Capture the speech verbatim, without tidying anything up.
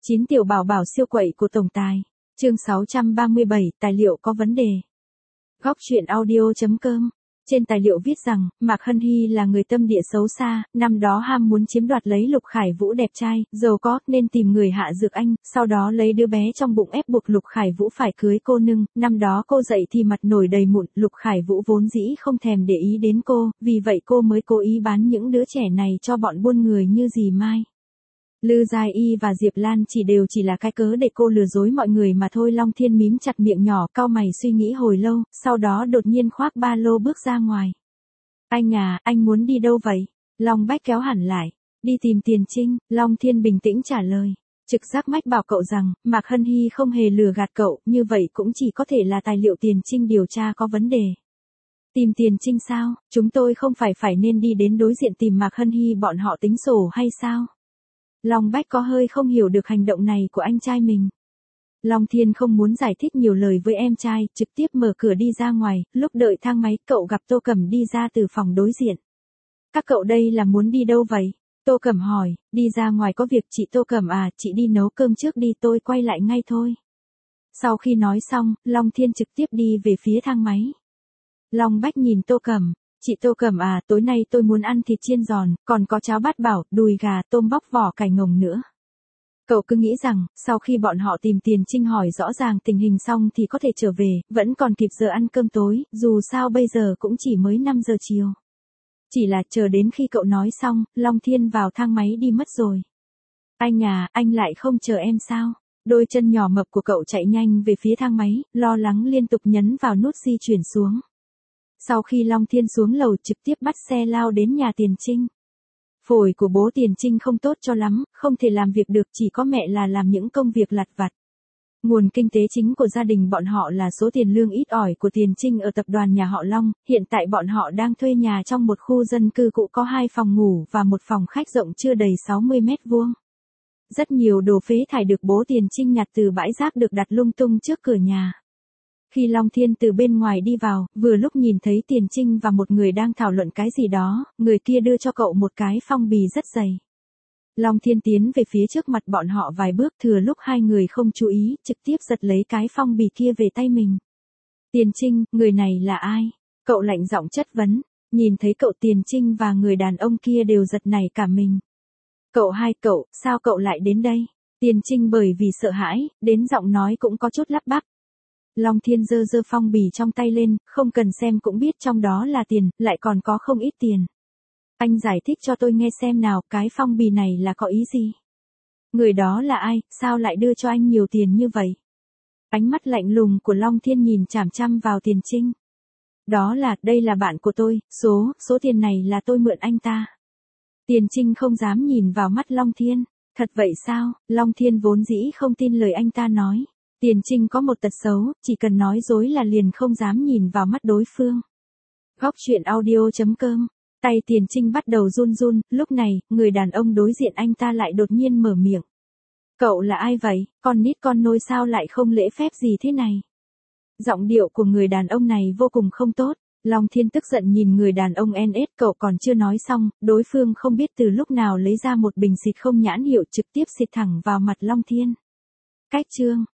chín tiểu bảo bảo siêu quậy của tổng tài. Chương sáu trăm ba mươi bảy, tài liệu có vấn đề. Góc truyện audio.com. Trên tài liệu viết rằng, Mạc Hân Hy là người tâm địa xấu xa, năm đó ham muốn chiếm đoạt lấy Lục Khải Vũ đẹp trai, giàu có, nên tìm người hạ dược anh, sau đó lấy đứa bé trong bụng ép buộc Lục Khải Vũ phải cưới cô nương, năm đó cô dậy thì mặt nổi đầy mụn, Lục Khải Vũ vốn dĩ không thèm để ý đến cô, vì vậy cô mới cố ý bán những đứa trẻ này cho bọn buôn người như dì Mai. Lư Giai Y và Diệp Lan chỉ đều chỉ là cái cớ để cô lừa dối mọi người mà thôi. Long Thiên mím chặt miệng nhỏ, cau mày suy nghĩ hồi lâu, sau đó đột nhiên khoác ba lô bước ra ngoài. Anh à, anh muốn đi đâu vậy? Long Bách kéo hẳn lại. Đi tìm Tiền Trinh, Long Thiên bình tĩnh trả lời. Trực giác mách bảo cậu rằng, Mạc Hân Hy không hề lừa gạt cậu, như vậy cũng chỉ có thể là tài liệu Tiền Trinh điều tra có vấn đề. Tìm Tiền Trinh sao? Chúng tôi không phải phải nên đi đến đối diện tìm Mạc Hân Hy bọn họ tính sổ hay sao? Long Bách có hơi không hiểu được hành động này của anh trai mình. Long Thiên không muốn giải thích nhiều lời với em trai, trực tiếp mở cửa đi ra ngoài, lúc đợi thang máy, cậu gặp Tô Cẩm đi ra từ phòng đối diện. Các cậu đây là muốn đi đâu vậy? Tô Cẩm hỏi, đi ra ngoài có việc. Chị Tô Cẩm à, chị đi nấu cơm trước đi, tôi quay lại ngay thôi. Sau khi nói xong, Long Thiên trực tiếp đi về phía thang máy. Long Bách nhìn Tô Cẩm. Chị Tô Cẩm à, tối nay tôi muốn ăn thịt chiên giòn, còn có cháo bát bảo, đùi gà, tôm bóc vỏ cải ngồng nữa. Cậu cứ nghĩ rằng, sau khi bọn họ tìm Tiền Trinh hỏi rõ ràng tình hình xong thì có thể trở về, vẫn còn kịp giờ ăn cơm tối, dù sao bây giờ cũng chỉ mới năm giờ chiều. Chỉ là chờ đến khi cậu nói xong, Long Thiên vào thang máy đi mất rồi. Anh à, anh lại không chờ em sao? Đôi chân nhỏ mập của cậu chạy nhanh về phía thang máy, lo lắng liên tục nhấn vào nút di chuyển xuống. Sau khi Long Thiên xuống lầu trực tiếp bắt xe lao đến nhà Tiền Trinh. Phổi của bố Tiền Trinh không tốt cho lắm, không thể làm việc được, chỉ có mẹ là làm những công việc lặt vặt. Nguồn kinh tế chính của gia đình bọn họ là số tiền lương ít ỏi của Tiền Trinh ở tập đoàn nhà họ Long, hiện tại bọn họ đang thuê nhà trong một khu dân cư cũ có hai phòng ngủ và một phòng khách rộng chưa đầy sáu mươi mét vuông. Rất nhiều đồ phế thải được bố Tiền Trinh nhặt từ bãi rác được đặt lung tung trước cửa nhà. Khi Long Thiên từ bên ngoài đi vào, vừa lúc nhìn thấy Tiền Trinh và một người đang thảo luận cái gì đó, người kia đưa cho cậu một cái phong bì rất dày. Long Thiên tiến về phía trước mặt bọn họ vài bước, thừa lúc hai người không chú ý, trực tiếp giật lấy cái phong bì kia về tay mình. Tiền Trinh, người này là ai? Cậu lạnh giọng chất vấn. Nhìn thấy cậu, Tiền Trinh và người đàn ông kia đều giật nảy cả mình. Cậu hai, cậu, sao cậu lại đến đây? Tiền Trinh bởi vì sợ hãi, đến giọng nói cũng có chút lắp bắp. Long Thiên giơ giơ phong bì trong tay lên, không cần xem cũng biết trong đó là tiền, lại còn có không ít tiền. Anh giải thích cho tôi nghe xem nào, cái phong bì này là có ý gì? Người đó là ai, sao lại đưa cho anh nhiều tiền như vậy? Ánh mắt lạnh lùng của Long Thiên nhìn chằm chằm vào Tiền Trinh. Đó là, đây là bạn của tôi, số, số tiền này là tôi mượn anh ta. Tiền Trinh không dám nhìn vào mắt Long Thiên. Thật vậy sao? Long Thiên vốn dĩ không tin lời anh ta nói. Tiền Trinh có một tật xấu, chỉ cần nói dối là liền không dám nhìn vào mắt đối phương. Góc truyện audio.com. Tay Tiền Trinh bắt đầu run run, lúc này, người đàn ông đối diện anh ta lại đột nhiên mở miệng. Cậu là ai vậy, con nít con nôi sao lại không lễ phép gì thế này? Giọng điệu của người đàn ông này vô cùng không tốt. Long Thiên tức giận nhìn người đàn ông en ét, cậu còn chưa nói xong, đối phương không biết từ lúc nào lấy ra một bình xịt không nhãn hiệu trực tiếp xịt thẳng vào mặt Long Thiên. Cách chương.